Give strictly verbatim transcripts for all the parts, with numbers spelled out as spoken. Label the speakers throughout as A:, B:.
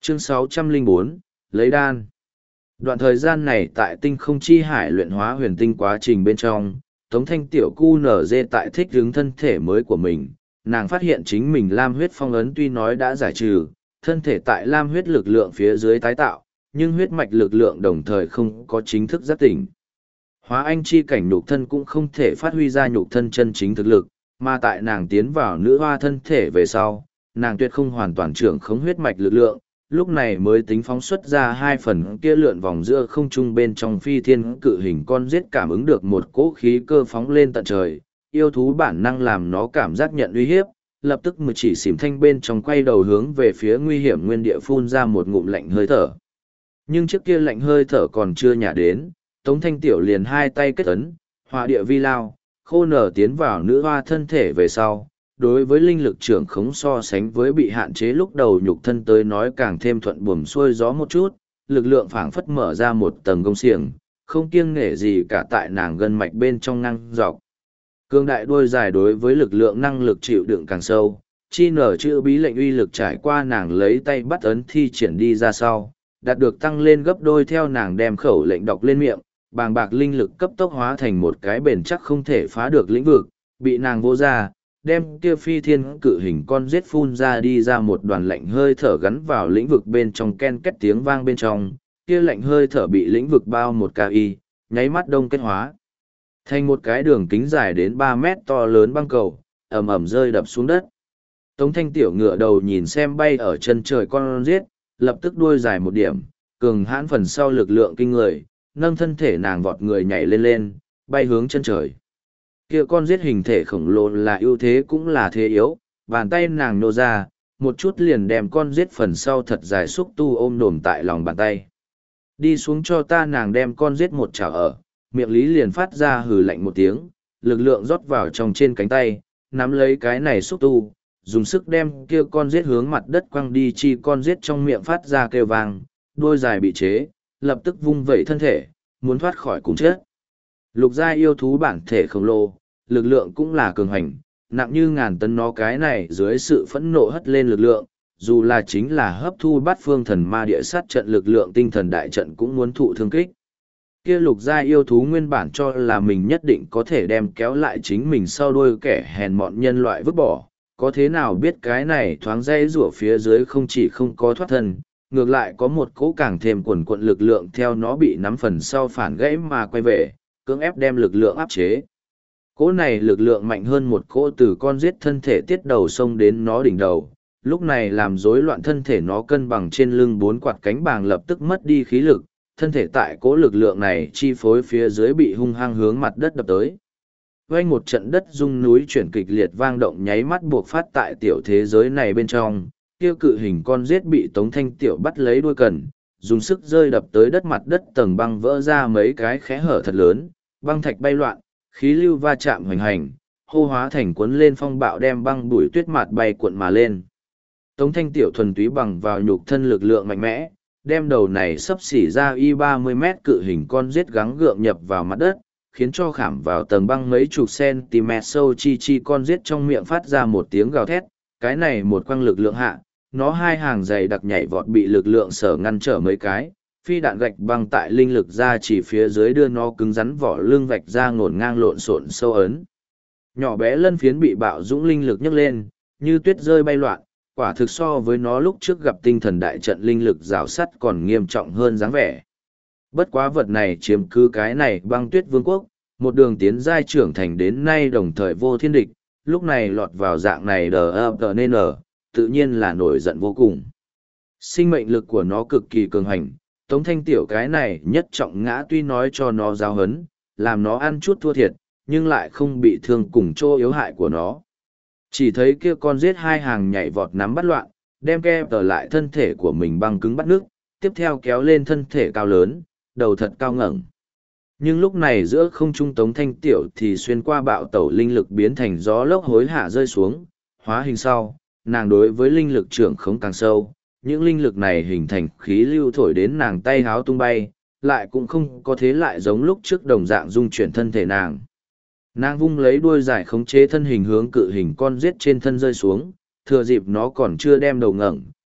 A: Chương sáu trăm lẻ bốn, lấy đan. Đoạn thời gian này tại tinh không chi hải luyện hóa huyền tinh quá trình bên trong, Tống Thanh tiểu cu nở dê tại thích hướng thân thể mới của mình, nàng phát hiện chính mình lam huyết phong ấn tuy nói đã giải trừ, thân thể tại lam huyết lực lượng phía dưới tái tạo, nhưng huyết mạch lực lượng đồng thời không có chính thức giác tỉnh. Hóa anh chi cảnh nhục thân cũng không thể phát huy ra nhục thân chân chính thực lực, mà tại nàng tiến vào nữ hoa thân thể về sau, nàng tuyệt không hoàn toàn trưởng khống huyết mạch lực lượng, lúc này mới tính phóng xuất ra hai phần kia lượn vòng giữa không trung bên trong phi thiên cự hình con giết cảm ứng được một cỗ khí cơ phóng lên tận trời, yêu thú bản năng làm nó cảm giác nhận uy hiếp, lập tức một chỉ xỉm thanh bên trong quay đầu hướng về phía nguy hiểm nguyên địa phun ra một ngụm lạnh hơi thở. Nhưng trước kia lạnh hơi thở còn chưa nhả đến, Tống Thanh Tiểu liền hai tay kết ấn, hỏa địa vi lao, khô nở tiến vào nữ hoa thân thể về sau. Đối với linh lực trưởng khống so sánh với bị hạn chế lúc đầu nhục thân tới nói càng thêm thuận buồm xuôi gió một chút, lực lượng phảng phất mở ra một tầng gông xiềng, không kiêng nể gì cả tại nàng gân mạch bên trong ngang dọc. Cương đại đuôi dài đối với lực lượng năng lực chịu đựng càng sâu, chi nở chữ bí lệnh uy lực trải qua nàng lấy tay bắt ấn thi triển đi ra sau, đạt được tăng lên gấp đôi theo nàng đem khẩu lệnh đọc lên miệng, bàng bạc linh lực cấp tốc hóa thành một cái bền chắc không thể phá được lĩnh vực, bị nàng vô ra, đem kia phi thiên cự hình con giết phun ra đi ra một đoàn lạnh hơi thở gắn vào lĩnh vực bên trong ken két tiếng vang bên trong, kia lạnh hơi thở bị lĩnh vực bao một ca y, nháy mắt đông kết hóa. Thành một cái đường kính dài đến ba mét to lớn băng cầu, ầm ầm rơi đập xuống đất. Tống Thanh tiểu ngựa đầu nhìn xem bay ở chân trời con giết, lập tức đuôi dài một điểm, cường hãn phần sau lực lượng kinh người, nâng thân thể nàng vọt người nhảy lên lên, bay hướng chân trời. Kia con giết hình thể khổng lồ là ưu thế cũng là thế yếu, bàn tay nàng nô ra, một chút liền đem con giết phần sau thật dài xúc tu ôm đồm tại lòng bàn tay. Đi xuống cho ta, nàng đem con giết một chảo ở, miệng lý liền phát ra hừ lạnh một tiếng, lực lượng rót vào trong trên cánh tay, nắm lấy cái này xúc tu, dùng sức đem kia con giết hướng mặt đất quăng đi, chi con giết trong miệng phát ra kêu vang, đôi dài bị chế, lập tức vung vẩy thân thể, muốn thoát khỏi cùng chết. Lục gia yêu thú bản thể khổng lồ, lực lượng cũng là cường hành, nặng như ngàn tấn, nó cái này dưới sự phẫn nộ hất lên lực lượng, dù là chính là hấp thu bát phương thần ma địa sát trận lực lượng tinh thần đại trận cũng muốn thụ thương kích. Kia lục gia yêu thú nguyên bản cho là mình nhất định có thể đem kéo lại chính mình sau đuôi kẻ hèn mọn nhân loại vứt bỏ, có thế nào biết cái này thoáng dây rủa phía dưới không chỉ không có thoát thân, ngược lại có một cỗ càng thêm quần quận lực lượng theo nó bị nắm phần sau phản gãy mà quay về, cưỡng ép đem lực lượng áp chế. Cỗ này lực lượng mạnh hơn một cỗ từ con giết thân thể tiết đầu xông đến nó đỉnh đầu, lúc này làm rối loạn thân thể nó cân bằng trên lưng bốn quạt cánh bàng lập tức mất đi khí lực, thân thể tại cỗ lực lượng này chi phối phía dưới bị hung hăng hướng mặt đất đập tới. Vang một trận đất rung núi chuyển kịch liệt vang động nháy mắt buộc phát tại tiểu thế giới này bên trong, kia cự hình con giết bị Tống Thanh tiểu bắt lấy đuôi cần, dùng sức rơi đập tới đất, mặt đất tầng băng vỡ ra mấy cái khẽ hở thật lớn, băng thạch bay loạn, khí lưu va chạm hoành hành, hô hóa thành cuốn lên phong bạo đem băng bụi tuyết mạt bay cuộn mà lên. Tống Thanh tiểu thuần túy bằng vào nhục thân lực lượng mạnh mẽ, đem đầu này sấp xỉ ra y ba mươi mét cự hình con giết gắng gượng nhập vào mặt đất, khiến cho khảm vào tầng băng mấy chục cm sâu chi chi con giết trong miệng phát ra một tiếng gào thét, cái này một quang lực lượng hạ, nó hai hàng dày đặc nhảy vọt bị lực lượng sở ngăn trở mấy cái, phi đạn gạch băng tại linh lực ra chỉ phía dưới đưa nó cứng rắn vỏ lưng vạch ra ngổn ngang lộn xộn sâu ấn. Nhỏ bé lân phiến bị bạo dũng linh lực nhấc lên, như tuyết rơi bay loạn, quả thực so với nó lúc trước gặp tinh thần đại trận linh lực rào sắt còn nghiêm trọng hơn dáng vẻ. Bất quá vật này chiếm cứ cái này băng tuyết vương quốc, một đường tiến giai trưởng thành đến nay đồng thời vô thiên địch, lúc này lọt vào dạng này đờ ập tờ nên ở, tự nhiên là nổi giận vô cùng. Sinh mệnh lực của nó cực kỳ cường hành, Tống Thanh tiểu cái này nhất trọng ngã tuy nói cho nó giáo hấn, làm nó ăn chút thua thiệt, nhưng lại không bị thương cùng chỗ yếu hại của nó. Chỉ thấy kia con giết hai hàng nhảy vọt nắm bắt loạn, đem ke tờ lại thân thể của mình băng cứng bắt nước, tiếp theo kéo lên thân thể cao lớn, đầu thật cao ngẩng. Nhưng lúc này giữa không trung Tống Thanh tiểu thì xuyên qua bạo tẩu linh lực biến thành gió lốc hối hạ rơi xuống, hóa hình sau, nàng đối với linh lực trưởng khống càng sâu, những linh lực này hình thành khí lưu thổi đến nàng tay háo tung bay, lại cũng không có thế lại giống lúc trước đồng dạng dung chuyển thân thể nàng. Nàng vung lấy đuôi dài khống chế thân hình hướng cự hình con giết trên thân rơi xuống, thừa dịp nó còn chưa đem đầu ngẩng,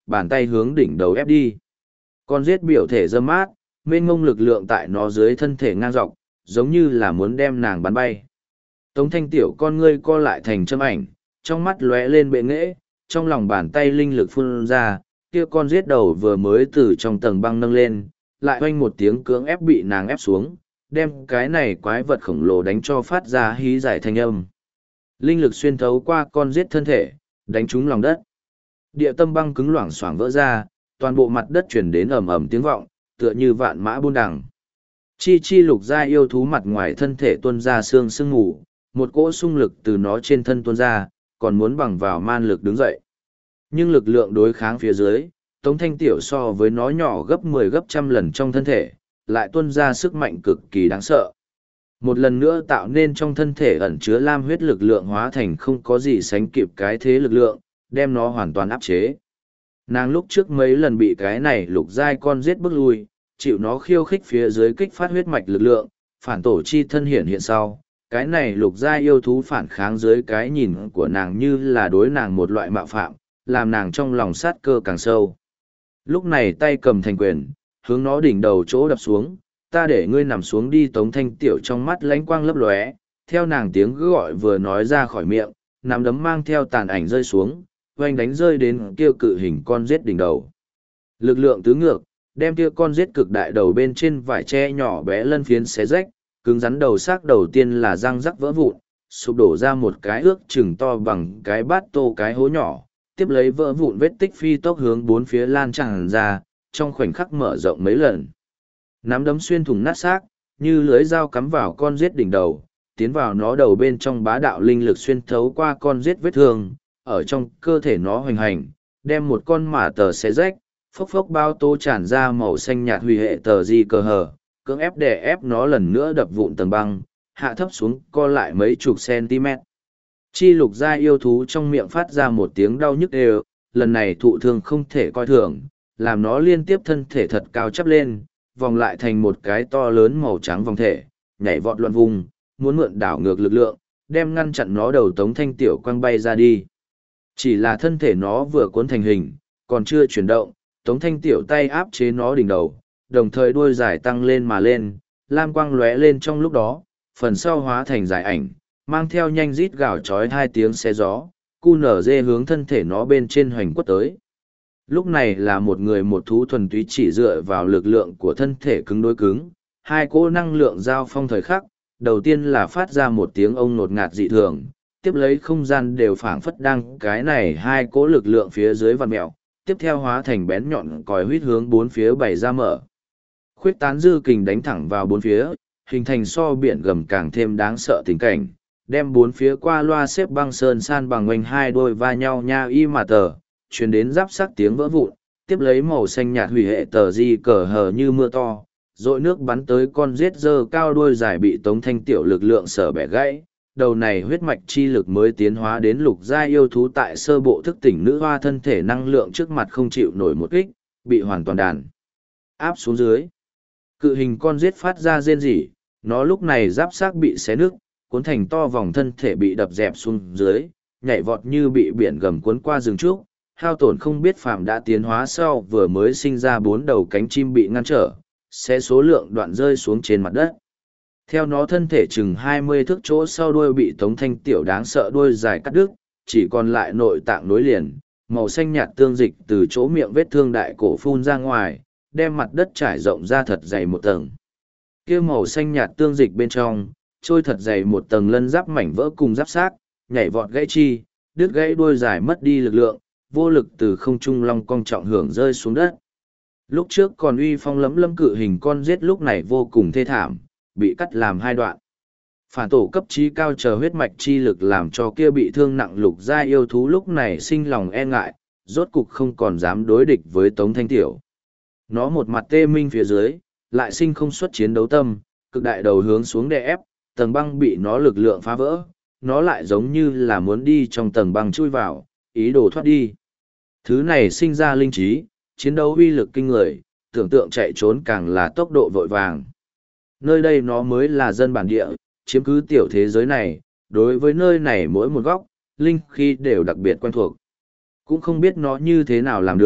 A: bàn tay hướng đỉnh đầu ép đi. Con giết biểu thể dâm mát, mênh mông lực lượng tại nó dưới thân thể ngang dọc, giống như là muốn đem nàng bắn bay. Tống thanh tiểu con ngươi co lại thành châm ảnh, trong mắt lóe lên bệ nghễ, trong lòng bàn tay linh lực phun ra, kia con giết đầu vừa mới từ trong tầng băng nâng lên, lại oanh một tiếng cưỡng ép bị nàng ép xuống, đem cái này quái vật khổng lồ đánh cho phát ra hí giải thanh âm. Linh lực xuyên thấu qua con giết thân thể, đánh trúng lòng đất. Địa tâm băng cứng loảng xoảng vỡ ra, toàn bộ mặt đất chuyển đến ầm ầm tiếng vọng, tựa như vạn mã buôn đằng. Chi chi lục gia yêu thú mặt ngoài thân thể tuôn ra xương sương ngủ, một cỗ xung lực từ nó trên thân tuôn ra, còn muốn bằng vào man lực đứng dậy. Nhưng lực lượng đối kháng phía dưới, Tống Thanh Tiểu so với nó nhỏ gấp mười gấp trăm lần trong thân thể, lại tuôn ra sức mạnh cực kỳ đáng sợ. Một lần nữa tạo nên trong thân thể ẩn chứa lam huyết lực lượng hóa thành không có gì sánh kịp cái thế lực lượng, đem nó hoàn toàn áp chế. Nàng lúc trước mấy lần bị cái này lục giai con giết bước lui, chịu nó khiêu khích phía dưới kích phát huyết mạch lực lượng, phản tổ chi thân hiện hiện sau. Cái này lục giai yêu thú phản kháng dưới cái nhìn của nàng như là đối nàng một loại mạo phạm, làm nàng trong lòng sát cơ càng sâu. Lúc này tay cầm thành quyền, hướng nó đỉnh đầu chỗ đập xuống, ta để ngươi nằm xuống đi. Tống Thanh Tiểu trong mắt lánh quang lấp lóe, theo nàng tiếng gọi vừa nói ra khỏi miệng, nắm đấm mang theo tàn ảnh rơi xuống, oanh đánh rơi đến kia cự hình con giết đỉnh đầu. Lực lượng tứ ngược, đem kia con giết cực đại đầu bên trên vải tre nhỏ bé lân phiến xé rách, cứng rắn đầu xác đầu tiên là răng rắc vỡ vụn, sụp đổ ra một cái ước chừng to bằng cái bát tô cái hố nhỏ, tiếp lấy vỡ vụn vết tích phi tốc hướng bốn phía lan tràn ra, trong khoảnh khắc mở rộng mấy lần. Nắm đấm xuyên thủng nát xác, như lưới dao cắm vào con giết đỉnh đầu, tiến vào nó đầu bên trong bá đạo linh lực xuyên thấu qua con giết vết thương, ở trong cơ thể nó hoành hành, đem một con mả tờ xé rách, phốc phốc bao tô tràn ra màu xanh nhạt huy hệ tờ di cờ hờ, cưỡng ép đè ép nó lần nữa đập vụn tầng băng, hạ thấp xuống co lại mấy chục cm. Chi lục gia yêu thú trong miệng phát ra một tiếng đau nhức đều, lần này thụ thương không thể coi thường, làm nó liên tiếp thân thể thật cao chắp lên, vòng lại thành một cái to lớn màu trắng vòng thể, nhảy vọt loạn vùng, muốn mượn đảo ngược lực lượng, đem ngăn chặn nó đầu Tống Thanh Tiểu quăng bay ra đi. Chỉ là thân thể nó vừa cuốn thành hình, còn chưa chuyển động, Tống Thanh Tiểu tay áp chế nó đỉnh đầu, đồng thời đuôi dài tăng lên mà lên, lam quang lóe lên trong lúc đó, phần sau hóa thành dài ảnh, mang theo nhanh rít gào chói hai tiếng xé gió, cu nở dê hướng thân thể nó bên trên hoành quất tới. Lúc này là một người một thú thuần túy chỉ dựa vào lực lượng của thân thể cứng đối cứng, hai cỗ năng lượng giao phong thời khắc, đầu tiên là phát ra một tiếng ông nột ngạt dị thường, tiếp lấy không gian đều phảng phất đang cái này hai cỗ lực lượng phía dưới vằn mèo, tiếp theo hóa thành bén nhọn còi huýt hướng bốn phía bày ra mở. Khuyết tán dư kình đánh thẳng vào bốn phía, hình thành so biển gầm càng thêm đáng sợ tình cảnh, đem bốn phía qua loa xếp băng sơn san bằng oanh hai đôi va nhau nha y mà tờ, truyền đến giáp sắc tiếng vỡ vụn, tiếp lấy màu xanh nhạt hủy hệ tờ di cờ hờ như mưa to, rội nước bắn tới con giết dơ cao đuôi dài bị Tống Thanh Tiểu lực lượng sở bẻ gãy. Đầu này huyết mạch chi lực mới tiến hóa đến lục gia yêu thú tại sơ bộ thức tỉnh nữ hoa thân thể năng lượng trước mặt không chịu nổi một kích, bị hoàn toàn đàn áp xuống dưới. Cự hình con giết phát ra rên rỉ, nó lúc này giáp xác bị xé nứt, cuốn thành to vòng thân thể bị đập dẹp xuống dưới, nhảy vọt như bị biển gầm cuốn qua rừng trúc, hao tổn không biết phàm đã tiến hóa sau vừa mới sinh ra bốn đầu cánh chim bị ngăn trở, sẽ số lượng đoạn rơi xuống trên mặt đất. Theo nó thân thể chừng hai mươi thước chỗ sau đuôi bị Tống Thanh Tiểu đáng sợ đuôi dài cắt đứt, chỉ còn lại nội tạng nối liền, màu xanh nhạt tương dịch từ chỗ miệng vết thương đại cổ phun ra ngoài, đem mặt đất trải rộng ra thật dày một tầng. Kia màu xanh nhạt tương dịch bên trong, trôi thật dày một tầng lân giáp mảnh vỡ cùng giáp xác, nhảy vọt gãy chi, đứt gãy đuôi dài mất đi lực lượng, vô lực từ không trung long cong trọng hưởng rơi xuống đất. Lúc trước còn uy phong lẫm lâm cự hình con giết lúc này vô cùng thê thảm, bị cắt làm hai đoạn. Phản tổ cấp trí cao chờ huyết mạch chi lực làm cho kia bị thương nặng lục gia yêu thú lúc này sinh lòng e ngại, rốt cục không còn dám đối địch với Tống Thanh Tiểu. Nó một mặt tê minh phía dưới, lại sinh không xuất chiến đấu tâm, cực đại đầu hướng xuống đè ép, tầng băng bị nó lực lượng phá vỡ, nó lại giống như là muốn đi trong tầng băng chui vào, ý đồ thoát đi. Thứ này sinh ra linh trí, chiến đấu uy lực kinh người, tưởng tượng chạy trốn càng là tốc độ vội vàng. Nơi đây nó mới là dân bản địa, chiếm cứ tiểu thế giới này, đối với nơi này mỗi một góc, linh khí đều đặc biệt quen thuộc. Cũng không biết nó như thế nào làm được,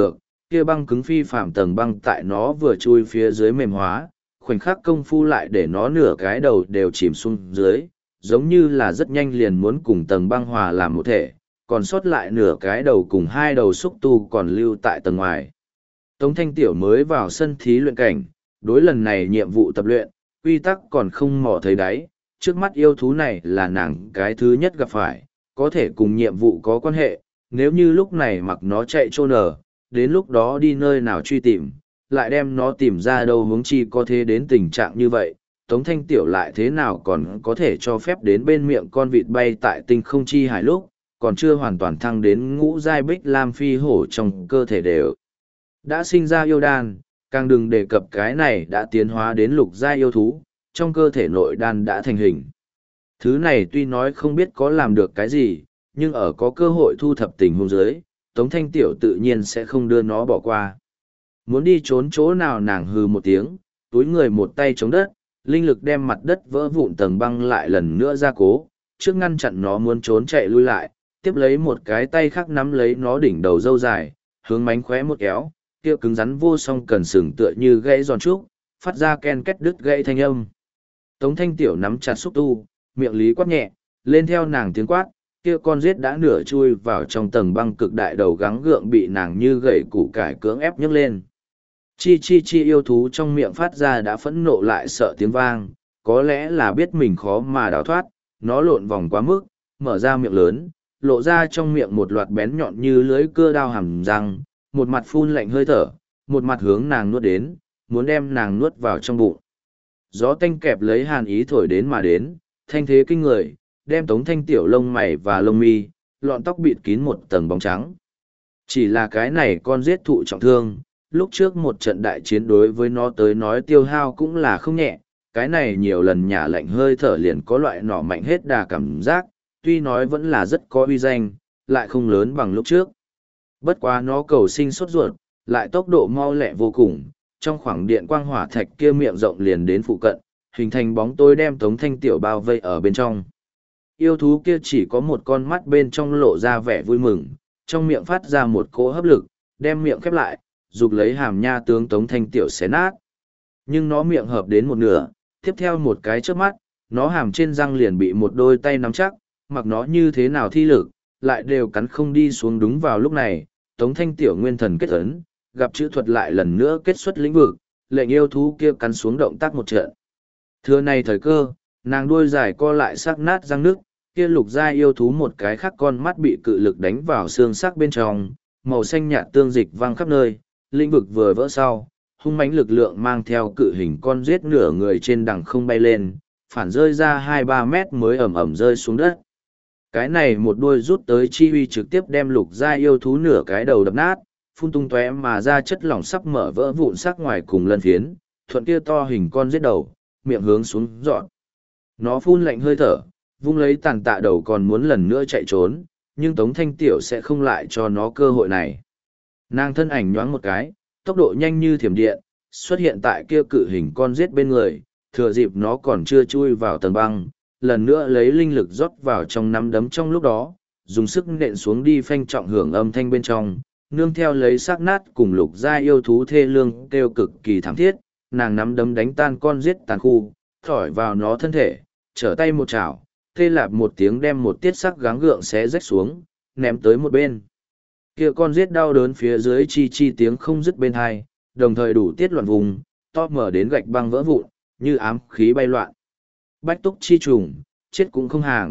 A: kia băng cứng phi phạm tầng băng tại nó vừa chui phía dưới mềm hóa, khoảnh khắc công phu lại để nó nửa cái đầu đều chìm xuống dưới, giống như là rất nhanh liền muốn cùng tầng băng hòa làm một thể, còn sót lại nửa cái đầu cùng hai đầu xúc tu còn lưu tại tầng ngoài. Tống Thanh Tiểu mới vào sân thí luyện cảnh, đối lần này nhiệm vụ tập luyện, quy tắc còn không mò thấy đáy, trước mắt yêu thú này là nàng cái thứ nhất gặp phải, có thể cùng nhiệm vụ có quan hệ, nếu như lúc này mặc nó chạy trôn ở, đến lúc đó đi nơi nào truy tìm, lại đem nó tìm ra đâu hướng chi có thế đến tình trạng như vậy, Tống Thanh Tiểu lại thế nào còn có thể cho phép đến bên miệng con vịt bay tại tinh không chi hải lúc, còn chưa hoàn toàn thăng đến ngũ giai bích lam phi hổ trong cơ thể đều. Đã sinh ra yêu đan, càng đừng đề cập cái này đã tiến hóa đến lục giai yêu thú, trong cơ thể nội đan đã thành hình. Thứ này tuy nói không biết có làm được cái gì, nhưng ở có cơ hội thu thập tình huống dưới, Tống Thanh Tiểu tự nhiên sẽ không đưa nó bỏ qua. Muốn đi trốn chỗ nào nàng hừ một tiếng, túi người một tay chống đất, linh lực đem mặt đất vỡ vụn tầng băng lại lần nữa ra cố, trước ngăn chặn nó muốn trốn chạy lui lại, tiếp lấy một cái tay khác nắm lấy nó đỉnh đầu râu dài, hướng mánh khóe một kéo, kia cứng rắn vô song cần sừng tựa như gãy giòn trúc, phát ra ken két đứt gãy thanh âm. Tống Thanh Tiểu nắm chặt xúc tu, miệng lý quát nhẹ, lên theo nàng tiếng quát, kia con giết đã nửa chui vào trong tầng băng cực đại đầu gắng gượng bị nàng như gậy củ cải cưỡng ép nhấc lên. Chi chi chi yêu thú trong miệng phát ra đã phẫn nộ lại sợ tiếng vang, có lẽ là biết mình khó mà đào thoát, nó lộn vòng quá mức, mở ra miệng lớn, lộ ra trong miệng một loạt bén nhọn như lưới cưa đao hàm răng, một mặt phun lạnh hơi thở, một mặt hướng nàng nuốt đến, muốn đem nàng nuốt vào trong bụng. Gió tanh kẹp lấy hàn ý thổi đến mà đến, thanh thế kinh người, đem Tống Thanh Tiểu lông mày và lông mi, lọn tóc bịt kín một tầng bóng trắng. Chỉ là cái này con giết thụ trọng thương, lúc trước một trận đại chiến đối với nó tới nói tiêu hao cũng là không nhẹ, cái này nhiều lần nhả lạnh hơi thở liền có loại nỏ mạnh hết đà cảm giác, tuy nói vẫn là rất có uy danh, lại không lớn bằng lúc trước. Bất quá nó cầu sinh sốt ruột, lại tốc độ mau lẹ vô cùng, trong khoảng điện quang hỏa thạch kia miệng rộng liền đến phụ cận, hình thành bóng tối đem Tống Thanh Tiểu bao vây ở bên trong. Yêu thú kia chỉ có một con mắt bên trong lộ ra vẻ vui mừng, trong miệng phát ra một cỗ hấp lực, đem miệng khép lại, dục lấy hàm nha tướng Tống Thanh Tiểu xé nát. Nhưng nó miệng hợp đến một nửa, tiếp theo một cái chớp mắt, nó hàm trên răng liền bị một đôi tay nắm chắc, mặc nó như thế nào thi lực, lại đều cắn không đi xuống. Đúng vào lúc này, Tống Thanh Tiểu nguyên thần kết ấn, gặp chữ thuật lại lần nữa kết xuất lĩnh vực, lệnh yêu thú kia cắn xuống động tác một trận. Thưa này thời cơ, nàng đuôi dài co lại sắc nát răng nước, kia lục giai yêu thú một cái khác con mắt bị cự lực đánh vào xương sắc bên trong, màu xanh nhạt tương dịch văng khắp nơi, lĩnh vực vừa vỡ sau, hung mãnh lực lượng mang theo cự hình con giết nửa người trên đằng không bay lên, phản rơi ra hai ba mét mới ẩm ẩm rơi xuống đất. Cái này một đuôi rút tới chi uy trực tiếp đem lục giai yêu thú nửa cái đầu đập nát, phun tung tóe mà ra chất lỏng sắp mở vỡ vụn sắc ngoài cùng lân phiến, thuận kia to hình con giết đầu, miệng hướng xuống dọn. Nó phun lạnh hơi thở, vung lấy tàn tạ đầu còn muốn lần nữa chạy trốn, nhưng Tống Thanh Tiểu sẽ không lại cho nó cơ hội này. Nàng thân ảnh nhoáng một cái, tốc độ nhanh như thiểm điện, xuất hiện tại kia cự hình con giết bên người, thừa dịp nó còn chưa chui vào tầng băng, lần nữa lấy linh lực rót vào trong nắm đấm trong lúc đó, dùng sức nện xuống đi phanh trọng hưởng âm thanh bên trong, nương theo lấy xác nát cùng lục gia yêu thú thê lương kêu cực kỳ thảm thiết, nàng nắm đấm đánh tan con giết tàn khu, thỏi vào nó thân thể, trở tay một chảo, tê lạp một tiếng đem một tiết sắc gắng gượng xé rách xuống, ném tới một bên. Kia con giết đau đớn phía dưới chi chi tiếng không dứt bên hai, đồng thời đủ tiết loạn vùng, to mở đến gạch băng vỡ vụn, như ám khí bay loạn. Bách túc chi trùng, chết cũng không hàng.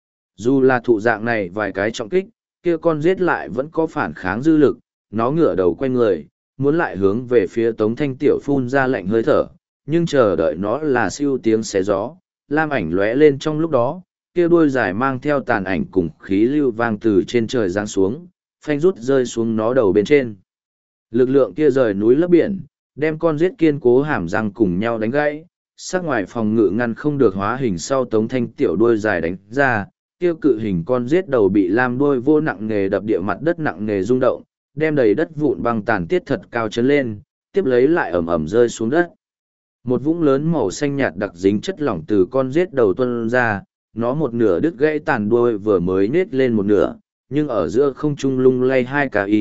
A: Dù là thụ dạng này vài cái trọng kích, kia con giết lại vẫn có phản kháng dư lực, nó ngửa đầu quay người, muốn lại hướng về phía Tống Thanh Tiểu phun ra lạnh hơi thở, nhưng chờ đợi nó là siêu tiếng xé gió, lam ảnh lóe lên trong lúc đó, kia đuôi dài mang theo tàn ảnh cùng khí lưu vang từ trên trời giáng xuống, phanh rút rơi xuống nó đầu bên trên. Lực lượng kia rời núi lấp biển, đem con giết kiên cố hàm răng cùng nhau đánh gãy, sắc ngoài phòng ngự ngăn không được hóa hình sau Tống Thanh Tiểu đuôi dài đánh ra, kia cự hình con giết đầu bị lam đuôi vô nặng nề đập địa mặt đất nặng nề rung động, đem đầy đất vụn băng tàn tiết thật cao chấn lên, tiếp lấy lại ẩm ẩm rơi xuống đất. Một vũng lớn màu xanh nhạt đặc dính chất lỏng từ con giết đầu tuôn ra, nó một nửa đứt gãy tàn đuôi vừa mới nết lên một nửa, nhưng ở giữa không trung lung lay hai cà y,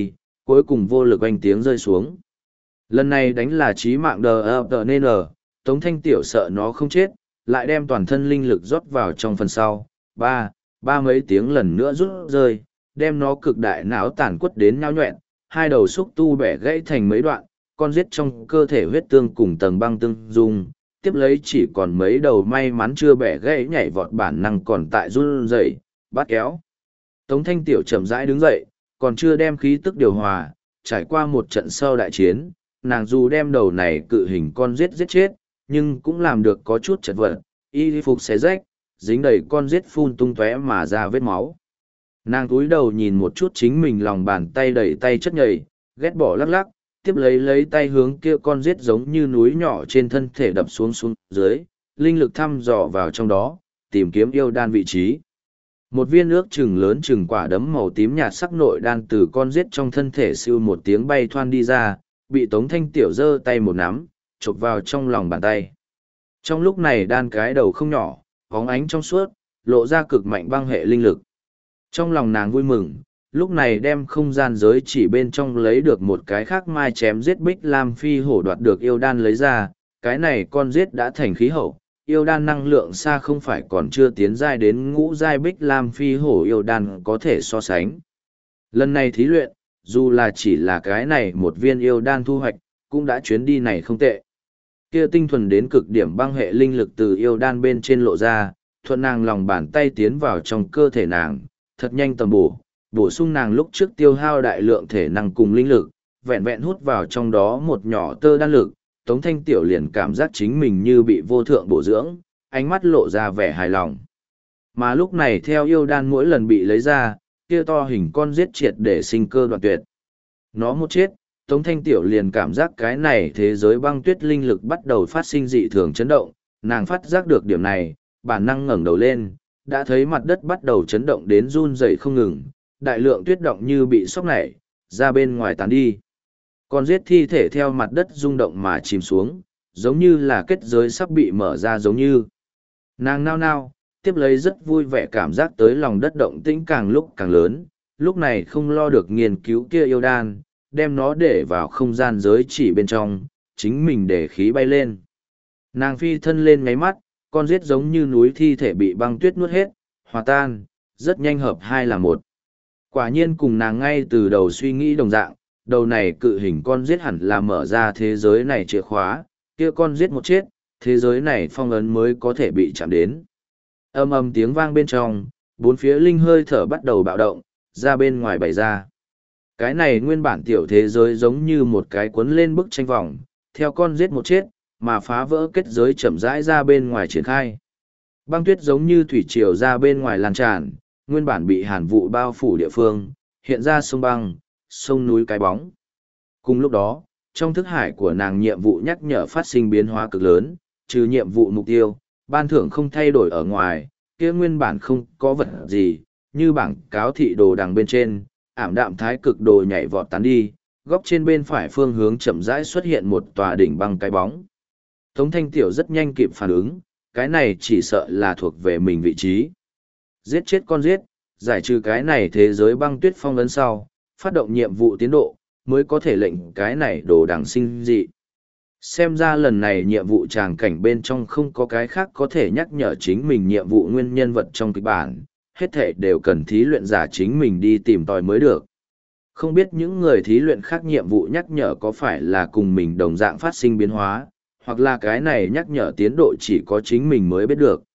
A: cuối cùng vô lực oanh tiếng rơi xuống. Lần này đánh là chí mạng đờ ập tờ nên ở, Tống Thanh Tiểu sợ nó không chết, lại đem toàn thân linh lực rót vào trong phần sau, ba, ba mấy tiếng lần nữa rút rơi, đem nó cực đại não tàn quất đến nhão nhoẹn, hai đầu xúc tu bẻ gãy thành mấy đoạn, con giết trong cơ thể huyết tương cùng tầng băng tương dung, tiếp lấy chỉ còn mấy đầu may mắn chưa bẻ gãy nhảy vọt bản năng còn tại run rẩy, bắt kéo. Tống Thanh Tiểu chậm rãi đứng dậy, còn chưa đem khí tức điều hòa, trải qua một trận sau đại chiến, nàng dù đem đầu này cự hình con giết giết chết, nhưng cũng làm được có chút chật vật, y phục xé rách, dính đầy con giết phun tung tóe mà ra vết máu. Nàng cúi đầu nhìn một chút chính mình lòng bàn tay đầy tay chất nhầy, ghét bỏ lắc lắc, tiếp lấy lấy tay hướng kia con giết giống như núi nhỏ trên thân thể đập xuống xuống dưới, linh lực thăm dò vào trong đó, tìm kiếm yêu đan vị trí. Một viên ước chừng lớn chừng quả đấm màu tím nhạt sắc nội đan từ con giết trong thân thể siêu một tiếng bay thoan đi ra, bị Tống Thanh Tiểu giơ tay một nắm, chụp vào trong lòng bàn tay. Trong lúc này đan cái đầu không nhỏ, bóng ánh trong suốt, lộ ra cực mạnh băng hệ linh lực. Trong lòng nàng vui mừng, lúc này đem không gian giới chỉ bên trong lấy được một cái khác mai chém giết Bích Lam Phi hổ đoạt được yêu đan lấy ra, cái này con giết đã thành khí hậu, yêu đan năng lượng xa không phải còn chưa tiến giai đến ngũ giai Bích Lam Phi hổ yêu đan có thể so sánh. Lần này thí luyện, dù là chỉ là cái này một viên yêu đan thu hoạch, cũng đã chuyến đi này không tệ. Kia tinh thuần đến cực điểm băng hệ linh lực từ yêu đan bên trên lộ ra, thuận nàng lòng bàn tay tiến vào trong cơ thể nàng, thật nhanh tầm bổ, bổ sung nàng lúc trước tiêu hao đại lượng thể năng cùng linh lực, vẹn vẹn hút vào trong đó một nhỏ tơ đan lực, Tống Thanh Tiểu liền cảm giác chính mình như bị vô thượng bổ dưỡng, ánh mắt lộ ra vẻ hài lòng. Mà lúc này theo yêu đan mỗi lần bị lấy ra, kia to hình con giết triệt để sinh cơ đoạn tuyệt. Nó một chết, Tống Thanh Tiểu liền cảm giác cái này thế giới băng tuyết linh lực bắt đầu phát sinh dị thường chấn động, nàng phát giác được điểm này, bản năng ngẩng đầu lên, đã thấy mặt đất bắt đầu chấn động đến run rẩy không ngừng, đại lượng tuyết động như bị sốc nảy, ra bên ngoài tán đi. Con giết thi thể theo mặt đất rung động mà chìm xuống, giống như là kết giới sắp bị mở ra giống như. Nàng nao nao, tiếp lấy rất vui vẻ cảm giác tới lòng đất động tĩnh càng lúc càng lớn, lúc này không lo được nghiên cứu kia yêu đan, đem nó để vào không gian giới chỉ bên trong, chính mình để khí bay lên. Nàng phi thân lên ngáy mắt, con giết giống như núi thi thể bị băng tuyết nuốt hết, hòa tan, rất nhanh hợp hai là một. Quả nhiên cùng nàng ngay từ đầu suy nghĩ đồng dạng, đầu này cự hình con giết hẳn là mở ra thế giới này chìa khóa, kia con giết một chết, thế giới này phong ấn mới có thể bị chạm đến. Âm ầm tiếng vang bên trong, bốn phía linh hơi thở bắt đầu bạo động, ra bên ngoài bày ra. Cái này nguyên bản tiểu thế giới giống như một cái cuốn lên bức tranh vòng, theo con giết một chết, mà phá vỡ kết giới chậm rãi ra bên ngoài triển khai. Băng tuyết giống như thủy triều ra bên ngoài lan tràn, nguyên bản bị hàn vụ bao phủ địa phương, hiện ra sông băng, sông núi cái bóng. Cùng lúc đó, trong thức hải của nàng nhiệm vụ nhắc nhở phát sinh biến hóa cực lớn, trừ nhiệm vụ mục tiêu, ban thưởng không thay đổi ở ngoài, kia nguyên bản không có vật gì, như bảng cáo thị đồ đằng bên trên, ảm đạm thái cực đồ nhảy vọt tán đi, góc trên bên phải phương hướng chậm rãi xuất hiện một tòa đỉnh băng cái bóng. Tống Thanh Tiểu rất nhanh kịp phản ứng, cái này chỉ sợ là thuộc về mình vị trí. Giết chết con giết, giải trừ cái này thế giới băng tuyết phong ấn sau, phát động nhiệm vụ tiến độ, mới có thể lệnh cái này đồ đằng sinh dị. Xem ra lần này nhiệm vụ tràng cảnh bên trong không có cái khác có thể nhắc nhở chính mình nhiệm vụ nguyên nhân vật trong kịch bản, hết thể đều cần thí luyện giả chính mình đi tìm tòi mới được. Không biết những người thí luyện khác nhiệm vụ nhắc nhở có phải là cùng mình đồng dạng phát sinh biến hóa, hoặc là cái này nhắc nhở tiến độ chỉ có chính mình mới biết được.